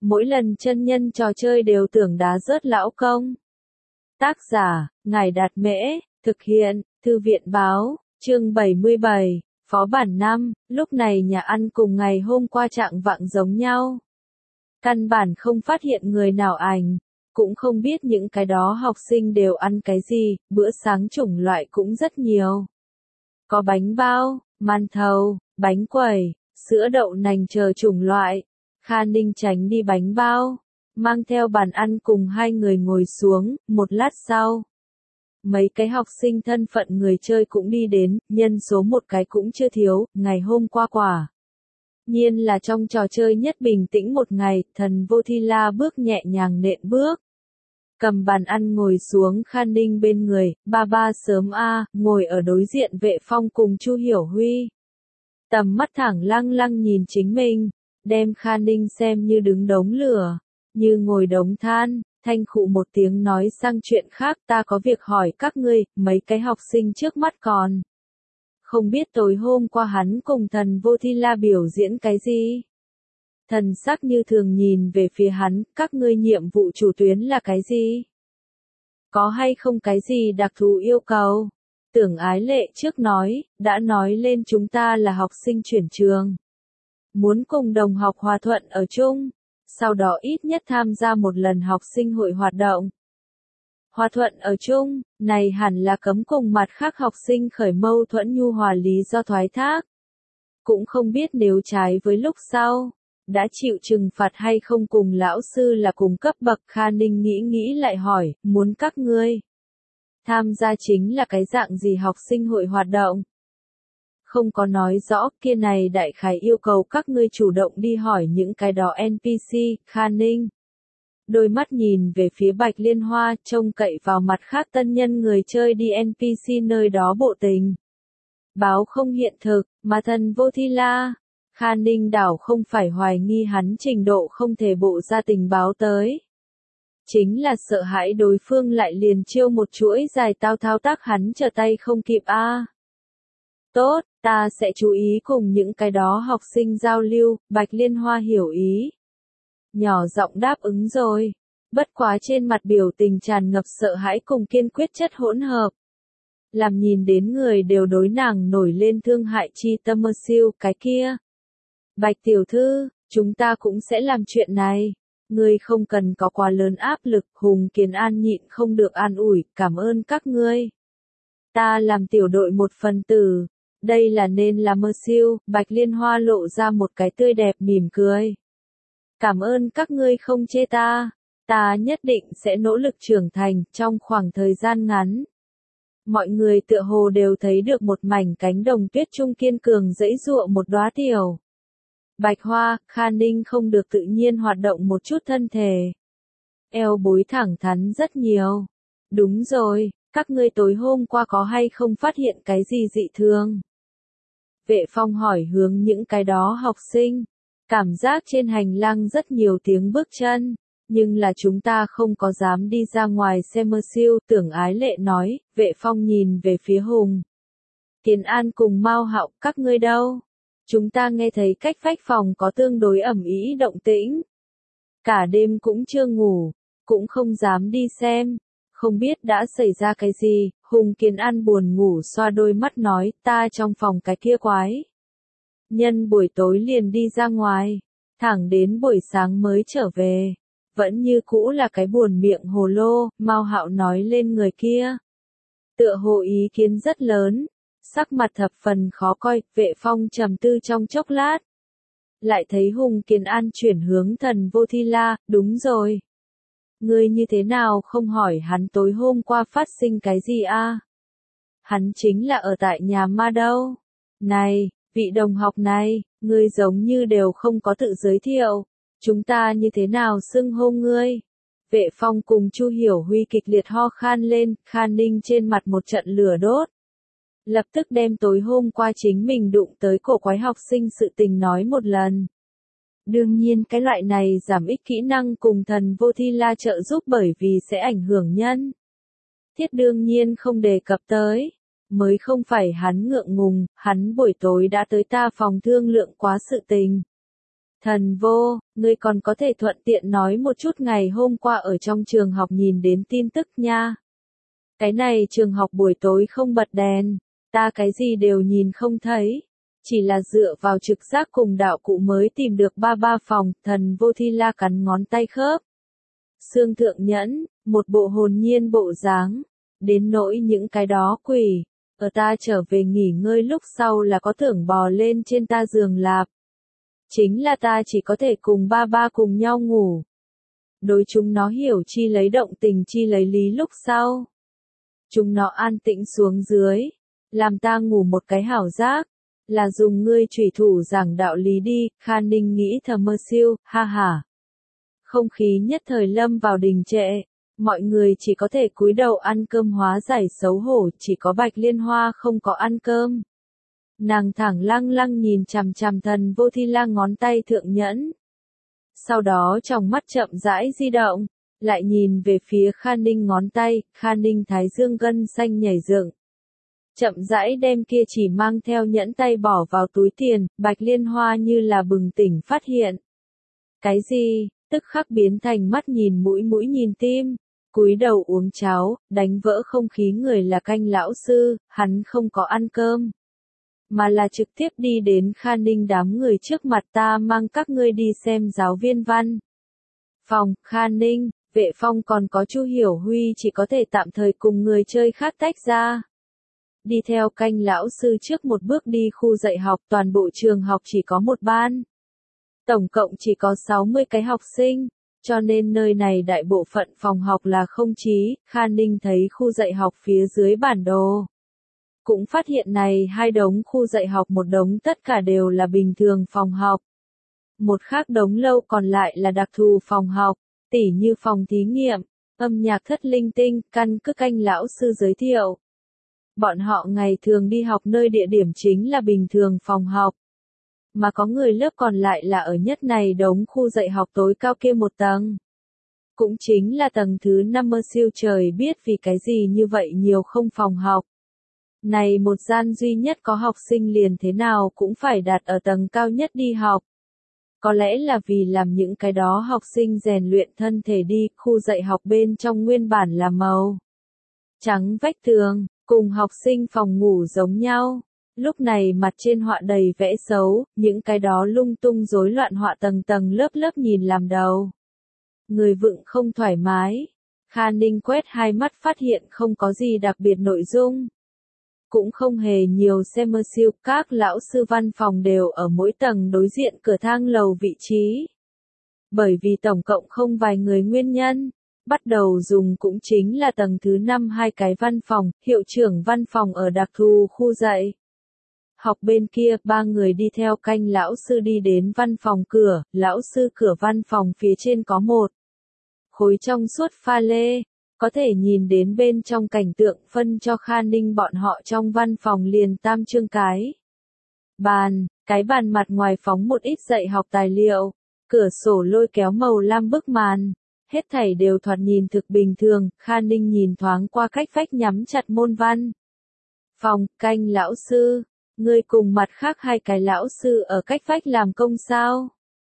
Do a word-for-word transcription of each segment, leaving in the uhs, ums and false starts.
mỗi lần chân nhân trò chơi đều tưởng đá rớt lão công. Tác giả, Ngài Đạt Mễ, thực hiện, Thư viện Báo, chương bảy mươi bảy, Phó bản năm, lúc này nhà ăn cùng ngày hôm qua trạng vạng giống nhau. Căn bản không phát hiện người nào ảnh, cũng không biết những cái đó học sinh đều ăn cái gì, bữa sáng chủng loại cũng rất nhiều. Có bánh bao, man thầu, bánh quẩy, sữa đậu nành chờ chủng loại. Kha Ninh tránh đi bánh bao, mang theo bàn ăn cùng hai người ngồi xuống, một lát sau. Mấy cái học sinh thân phận người chơi cũng đi đến, nhân số một cái cũng chưa thiếu, ngày hôm qua quả. Nhiên là trong trò chơi nhất bình tĩnh một ngày, thần vô thi la bước nhẹ nhàng nện bước. Cầm bàn ăn ngồi xuống Kha Ninh bên người, ba ba sớm a, ngồi ở đối diện Vệ Phong cùng Chu Hiểu Huy. Tầm mắt thẳng lăng lăng nhìn chính mình, đem Kha Ninh xem như đứng đống lửa, như ngồi đống than, thanh khụ một tiếng nói sang chuyện khác, ta có việc hỏi các ngươi, mấy cái học sinh trước mắt còn. Không biết tối hôm qua hắn cùng thần vô thi la biểu diễn cái gì? Thần sắc như thường nhìn về phía hắn, các ngươi nhiệm vụ chủ tuyến là cái gì? Có hay không cái gì đặc thù yêu cầu? Tưởng Ái Lệ trước nói, đã nói lên chúng ta là học sinh chuyển trường. Muốn cùng đồng học hòa thuận ở chung, sau đó ít nhất tham gia một lần học sinh hội hoạt động. Hòa thuận ở chung, này hẳn là cấm cùng mặt khác học sinh khởi mâu thuẫn nhu hòa lý do thoái thác. Cũng không biết nếu trái với lúc sau, đã chịu trừng phạt hay không cùng lão sư là cùng cấp bậc. Kha Ninh nghĩ nghĩ lại hỏi, muốn các ngươi tham gia chính là cái dạng gì học sinh hội hoạt động? Không có nói rõ, kia này đại khái yêu cầu các ngươi chủ động đi hỏi những cái đó en pê xê, Kha Ninh. Đôi mắt nhìn về phía Bạch Liên Hoa, trông cậy vào mặt khác tân nhân người chơi đi en pê xê nơi đó bộ tình. Báo không hiện thực, mà thần vô thi la. Kha Ninh đảo không phải hoài nghi hắn trình độ không thể bộ ra tình báo tới. Chính là sợ hãi đối phương lại liền chiêu một chuỗi dài tao thao tác hắn trở tay không kịp a. À. Tốt, ta sẽ chú ý cùng những cái đó học sinh giao lưu, Bạch Liên Hoa hiểu ý. Nhỏ giọng đáp ứng rồi, bất quá trên mặt biểu tình tràn ngập sợ hãi cùng kiên quyết chất hỗn hợp. Làm nhìn đến người đều đối nàng nổi lên thương hại chi tâm mơ siêu, cái kia. Bạch tiểu thư, chúng ta cũng sẽ làm chuyện này. Ngươi không cần có quá lớn áp lực, Hùng Kiền An nhịn không được an ủi, cảm ơn các ngươi. Ta làm tiểu đội một phần tử, đây là nên là mơ siêu, Bạch Liên Hoa lộ ra một cái tươi đẹp mỉm cười. Cảm ơn các ngươi không chê ta, ta nhất định sẽ nỗ lực trưởng thành trong khoảng thời gian ngắn. Mọi người tựa hồ đều thấy được một mảnh cánh đồng tuyết trung kiên cường dãy dụa một đóa tiểu. Bạch Hoa, Kha Ninh không được tự nhiên hoạt động một chút thân thể. Eo bối thẳng thắn rất nhiều. Đúng rồi, các ngươi tối hôm qua có hay không phát hiện cái gì dị thường? Vệ Phong hỏi hướng những cái đó học sinh. Cảm giác trên hành lang rất nhiều tiếng bước chân, nhưng là chúng ta không có dám đi ra ngoài xem mơ siêu. Tưởng Ái Lệ nói, Vệ Phong nhìn về phía Hùng Kiền An cùng Mao Hạo, các ngươi đâu? Chúng ta nghe thấy cách vách phòng có tương đối ầm ĩ động tĩnh. Cả đêm cũng chưa ngủ, cũng không dám đi xem, không biết đã xảy ra cái gì. Hùng Kiền An buồn ngủ xoa đôi mắt nói, ta trong phòng cái kia quái. Nhân buổi tối liền đi ra ngoài, thẳng đến buổi sáng mới trở về. Vẫn như cũ là cái buồn miệng hồ lô, Mao Hạo nói lên người kia. Tựa hồ ý kiến rất lớn. Sắc mặt thập phần khó coi, Vệ Phong trầm tư trong chốc lát. Lại thấy Hùng Kiền An chuyển hướng thần vô thi la, đúng rồi. Ngươi như thế nào không hỏi hắn tối hôm qua phát sinh cái gì a? À? Hắn chính là ở tại nhà ma đâu. Này, vị đồng học này, ngươi giống như đều không có tự giới thiệu. Chúng ta như thế nào xưng hô ngươi? Vệ Phong cùng Chu Hiểu Huy kịch liệt ho khan lên, Kha Ninh trên mặt một trận lửa đốt. Lập tức đem tối hôm qua chính mình đụng tới cổ quái học sinh sự tình nói một lần. Đương nhiên cái loại này giảm ích kỹ năng cùng thần vô thi la trợ giúp bởi vì sẽ ảnh hưởng nhân. Thiết đương nhiên không đề cập tới. Mới không phải hắn ngượng ngùng, hắn buổi tối đã tới ta phòng thương lượng quá sự tình. Thần vô, ngươi còn có thể thuận tiện nói một chút ngày hôm qua ở trong trường học nhìn đến tin tức nha. Cái này trường học buổi tối không bật đèn, ta cái gì đều nhìn không thấy. Chỉ là dựa vào trực giác cùng đạo cụ mới tìm được ba ba phòng, thần vô Thi La cắn ngón tay khớp. Sương Thượng Nhẫn, một bộ hồn nhiên bộ dáng, đến nỗi những cái đó quỷ, ở ta trở về nghỉ ngơi lúc sau là có tưởng bò lên trên ta giường lạp. Chính là ta chỉ có thể cùng ba ba cùng nhau ngủ. Đối chúng nó hiểu chi lấy động tình chi lấy lý lúc sau. Chúng nó an tĩnh xuống dưới, làm ta ngủ một cái hảo giác, là dùng ngươi chủy thủ giảng đạo lý đi, Kha Ninh nghĩ thầm mơ siêu, ha ha. Không khí nhất thời lâm vào đình trệ, mọi người chỉ có thể cúi đầu ăn cơm hóa giải xấu hổ, chỉ có Bạch Liên Hoa không có ăn cơm. Nàng thẳng lăng lăng nhìn chằm chằm thần vô Thi La ngón tay thượng nhẫn. Sau đó trong mắt chậm rãi di động, lại nhìn về phía Kha Ninh ngón tay, Kha Ninh thái dương gân xanh nhảy dựng. Chậm rãi đem kia chỉ mang theo nhẫn tay bỏ vào túi tiền, Bạch Liên Hoa như là bừng tỉnh phát hiện. Cái gì, tức khắc biến thành mắt nhìn mũi mũi nhìn tim, cúi đầu uống cháo, đánh vỡ không khí người là Canh lão sư, hắn không có ăn cơm. Mà là trực tiếp đi đến Kha Ninh đám người trước mặt ta mang các ngươi đi xem giáo viên văn. Phòng, Kha Ninh, Vệ Phong còn có Chu Hiểu Huy chỉ có thể tạm thời cùng người chơi khác tách ra. Đi theo Canh lão sư trước một bước đi khu dạy học, toàn bộ trường học chỉ có một ban. Tổng cộng chỉ có sáu mươi cái học sinh, cho nên nơi này đại bộ phận phòng học là không chí, Kha Ninh thấy khu dạy học phía dưới bản đồ. Cũng phát hiện này hai đống khu dạy học một đống tất cả đều là bình thường phòng học. Một khác đống lâu còn lại là đặc thù phòng học, tỉ như phòng thí nghiệm, âm nhạc thất linh tinh, căn cứ Canh lão sư giới thiệu. Bọn họ ngày thường đi học nơi địa điểm chính là bình thường phòng học. Mà có người lớp còn lại là ở nhất này đống khu dạy học tối cao kia một tầng. Cũng chính là tầng thứ năm mơ siêu trời biết vì cái gì như vậy nhiều không phòng học. Này một gian duy nhất có học sinh liền thế nào cũng phải đặt ở tầng cao nhất đi học. Có lẽ là vì làm những cái đó học sinh rèn luyện thân thể đi, khu dạy học bên trong nguyên bản là màu trắng vách tường, cùng học sinh phòng ngủ giống nhau. Lúc này mặt trên họa đầy vẽ xấu, những cái đó lung tung rối loạn họa tầng tầng lớp lớp nhìn làm đầu. Người vựng không thoải mái. Kha Ninh quét hai mắt phát hiện không có gì đặc biệt nội dung. Cũng không hề nhiều xem mơ siêu, các lão sư văn phòng đều ở mỗi tầng đối diện cửa thang lầu vị trí. Bởi vì tổng cộng không vài người nguyên nhân, bắt đầu dùng cũng chính là tầng thứ năm hai cái văn phòng, hiệu trưởng văn phòng ở đặc thù khu dạy. Học bên kia, ba người đi theo Canh lão sư đi đến văn phòng cửa, lão sư cửa văn phòng phía trên có một khối trong suốt pha lê. Có thể nhìn đến bên trong cảnh tượng phân cho Kha Ninh bọn họ trong văn phòng liền tam chương cái. Bàn, cái bàn mặt ngoài phóng một ít dạy học tài liệu, cửa sổ lôi kéo màu lam bức màn, hết thảy đều thoạt nhìn thực bình thường, Kha Ninh nhìn thoáng qua cách vách nhắm chặt môn văn. Phòng, Canh lão sư, ngươi cùng mặt khác hai cái lão sư ở cách vách làm công sao?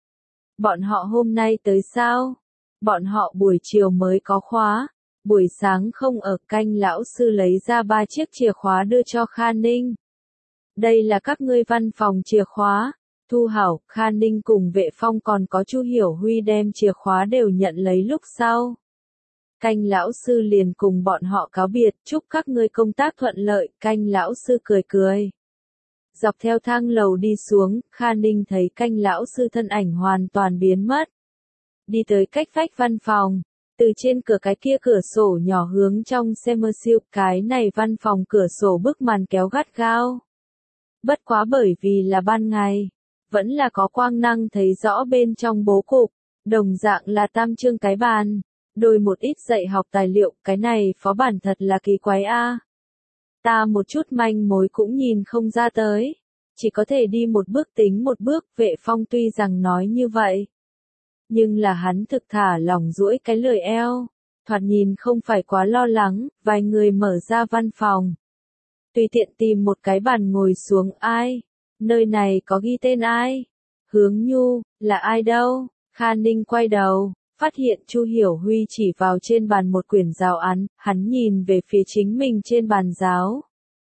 Bọn họ hôm nay tới sao? Bọn họ buổi chiều mới có khóa. Buổi sáng không ở, Canh lão sư lấy ra ba chiếc chìa khóa đưa cho Kha Ninh. Đây là các ngươi văn phòng chìa khóa. Thu hảo, Kha Ninh cùng Vệ Phong còn có Chu Hiểu Huy đem chìa khóa đều nhận lấy lúc sau. Canh lão sư liền cùng bọn họ cáo biệt, chúc các ngươi công tác thuận lợi, Canh lão sư cười cười. Dọc theo thang lầu đi xuống, Kha Ninh thấy Canh lão sư thân ảnh hoàn toàn biến mất. Đi tới cách vách văn phòng. Từ trên cửa cái kia cửa sổ nhỏ hướng trong xem mơ siêu, cái này văn phòng cửa sổ bức màn kéo gắt gao. Bất quá bởi vì là ban ngày, vẫn là có quang năng thấy rõ bên trong bố cục, đồng dạng là tam chương cái bàn, đôi một ít dạy học tài liệu, cái này phó bản thật là kỳ quái a. Ta một chút manh mối cũng nhìn không ra tới, chỉ có thể đi một bước tính một bước, Vệ Phong tuy rằng nói như vậy. Nhưng là hắn thực thả lỏng duỗi cái lười eo, thoạt nhìn không phải quá lo lắng, vài người mở ra văn phòng. Tùy tiện tìm một cái bàn ngồi xuống ai, nơi này có ghi tên ai, Hướng Nhu, là ai đâu? Kha Ninh quay đầu, phát hiện Chu Hiểu Huy chỉ vào trên bàn một quyển giáo án, hắn nhìn về phía chính mình trên bàn giáo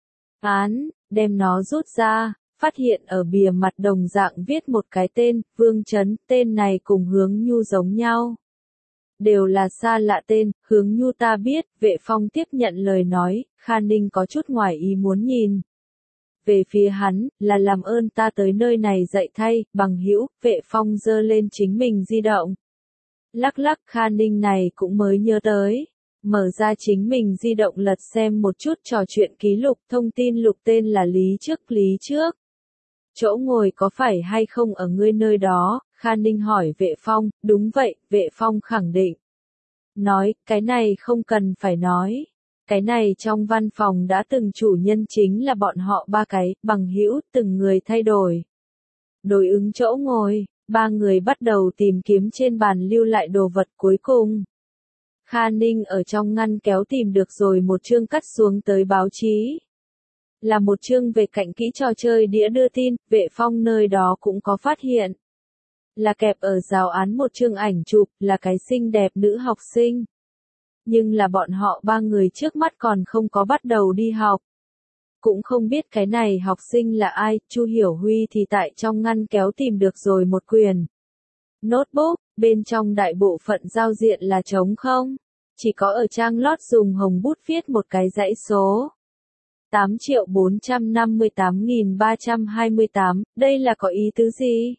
án, đem nó rút ra, phát hiện ở bìa mặt đồng dạng viết một cái tên, Vương Chấn, tên này cùng Hướng Nhu giống nhau. Đều là xa lạ tên, Hướng Nhu ta biết, Vệ Phong tiếp nhận lời nói, Kha Ninh có chút ngoài ý muốn nhìn. Về phía hắn, là làm ơn ta tới nơi này dạy thay, bằng hữu, Vệ Phong giơ lên chính mình di động. Lắc lắc Kha Ninh này cũng mới nhớ tới. Mở ra chính mình di động lật xem một chút trò chuyện ký lục, thông tin lục tên là Lý Trước, Lý Trước. Chỗ ngồi có phải hay không ở ngươi nơi đó? Kha Ninh hỏi Vệ Phong, đúng vậy, Vệ Phong khẳng định. Nói, cái này không cần phải nói. Cái này trong văn phòng đã từng chủ nhân chính là bọn họ ba cái, bằng hữu, từng người thay đổi. Đối ứng chỗ ngồi, ba người bắt đầu tìm kiếm trên bàn lưu lại đồ vật cuối cùng. Kha Ninh ở trong ngăn kéo tìm được rồi một chương cắt xuống tới báo chí. Là một chương về cạnh kỹ trò chơi đĩa đưa tin, Vệ Phong nơi đó cũng có phát hiện. Là kẹp ở giáo án một chương ảnh chụp, là cái xinh đẹp nữ học sinh. Nhưng là bọn họ ba người trước mắt còn không có bắt đầu đi học. Cũng không biết cái này học sinh là ai, Chu Hiểu Huy thì tại trong ngăn kéo tìm được rồi một quyển notebook, bên trong đại bộ phận giao diện là trống không. Chỉ có ở trang lót dùng hồng bút viết một cái dãy số. tám triệu bốn trăm năm mươi tám nghìn ba trăm hai mươi tám, đây là có ý tứ gì?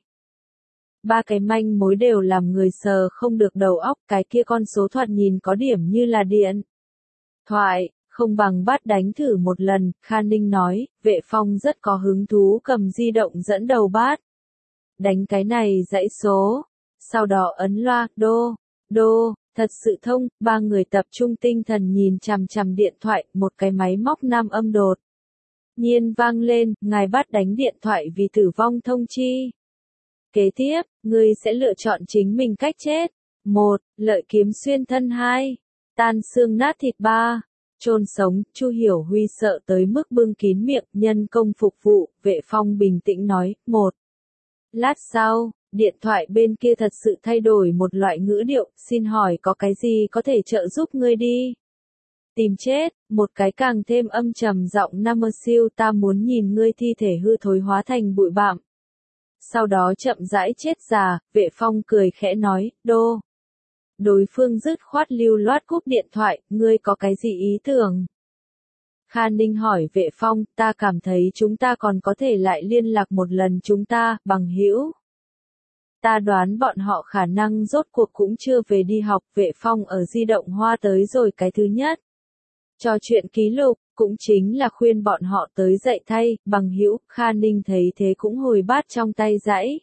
Ba cái manh mối đều làm người sờ không được đầu óc, cái kia con số thoạt nhìn có điểm như là điện thoại, không bằng bắt đánh thử một lần, Kha Ninh nói, Vệ Phong rất có hứng thú cầm di động dẫn đầu bát. Đánh cái này dãy số, sau đó ấn loa, đô, đô, thật sự thông, ba người tập trung tinh thần nhìn chằm chằm điện thoại, một cái máy móc nam âm đột nhiên vang lên, ngài bắt đánh điện thoại vì tử vong thông chi. Kế tiếp, ngươi sẽ lựa chọn chính mình cách chết. một. Lợi kiếm xuyên thân. hai. Tan xương nát thịt. ba. Chôn sống. Chu Hiểu Huy sợ tới mức bưng kín miệng, nhân công phục vụ, Vệ Phong bình tĩnh nói, một. Lát sau, điện thoại bên kia thật sự thay đổi một loại ngữ điệu, xin hỏi có cái gì có thể trợ giúp ngươi đi? Tìm chết, một cái càng thêm âm trầm giọng Nam Mơ Siêu, ta muốn nhìn ngươi thi thể hư thối hóa thành bụi bặm. Sau đó chậm rãi chết già, Vệ Phong cười khẽ nói, đô. Đối phương dứt khoát lưu loát cúp điện thoại, ngươi có cái gì ý tưởng? Kha Ninh hỏi Vệ Phong, ta cảm thấy chúng ta còn có thể lại liên lạc một lần chúng ta, bằng hữu. Ta đoán bọn họ khả năng rốt cuộc cũng chưa về đi học, Vệ Phong ở di động hoa tới rồi cái thứ nhất. Trò chuyện ký lục, cũng chính là khuyên bọn họ tới dạy thay, bằng hữu, Kha Ninh thấy thế cũng hồi bát trong tay dãy.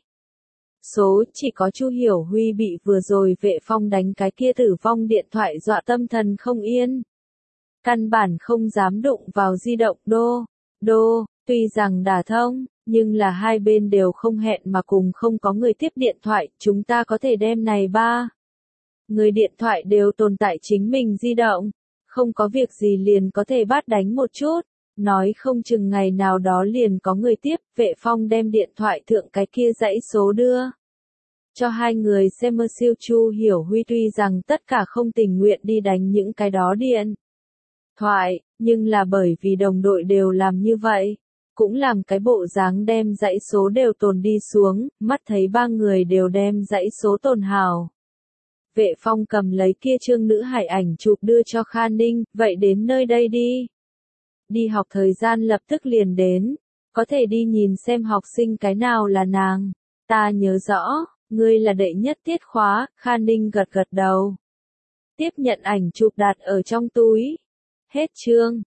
Số, chỉ có Chu Hiểu Huy bị vừa rồi Vệ Phong đánh cái kia tử vong điện thoại dọa tâm thần không yên. Căn bản không dám đụng vào di động, đô, đô, tuy rằng đả thông, nhưng là hai bên đều không hẹn mà cùng không có người tiếp điện thoại, chúng ta có thể đem này ba. Người điện thoại đều tồn tại chính mình di động. Không có việc gì liền có thể bắt đánh một chút, nói không chừng ngày nào đó liền có người tiếp, Vệ Phong đem điện thoại thượng cái kia dãy số đưa. Cho hai người xem. Mơ Siêu Chu Hiểu Huy tuy rằng tất cả không tình nguyện đi đánh những cái đó điện thoại, nhưng là bởi vì đồng đội đều làm như vậy, cũng làm cái bộ dáng đem dãy số đều tồn đi xuống, mắt thấy ba người đều đem dãy số tồn hào. Vệ Phong cầm lấy kia trương nữ hải ảnh chụp đưa cho Kha Ninh, vậy đến nơi đây đi. Đi học thời gian lập tức liền đến, có thể đi nhìn xem học sinh cái nào là nàng. Ta nhớ rõ, ngươi là đệ nhất tiết khóa, Kha Ninh gật gật đầu. Tiếp nhận ảnh chụp đặt ở trong túi. Hết chương.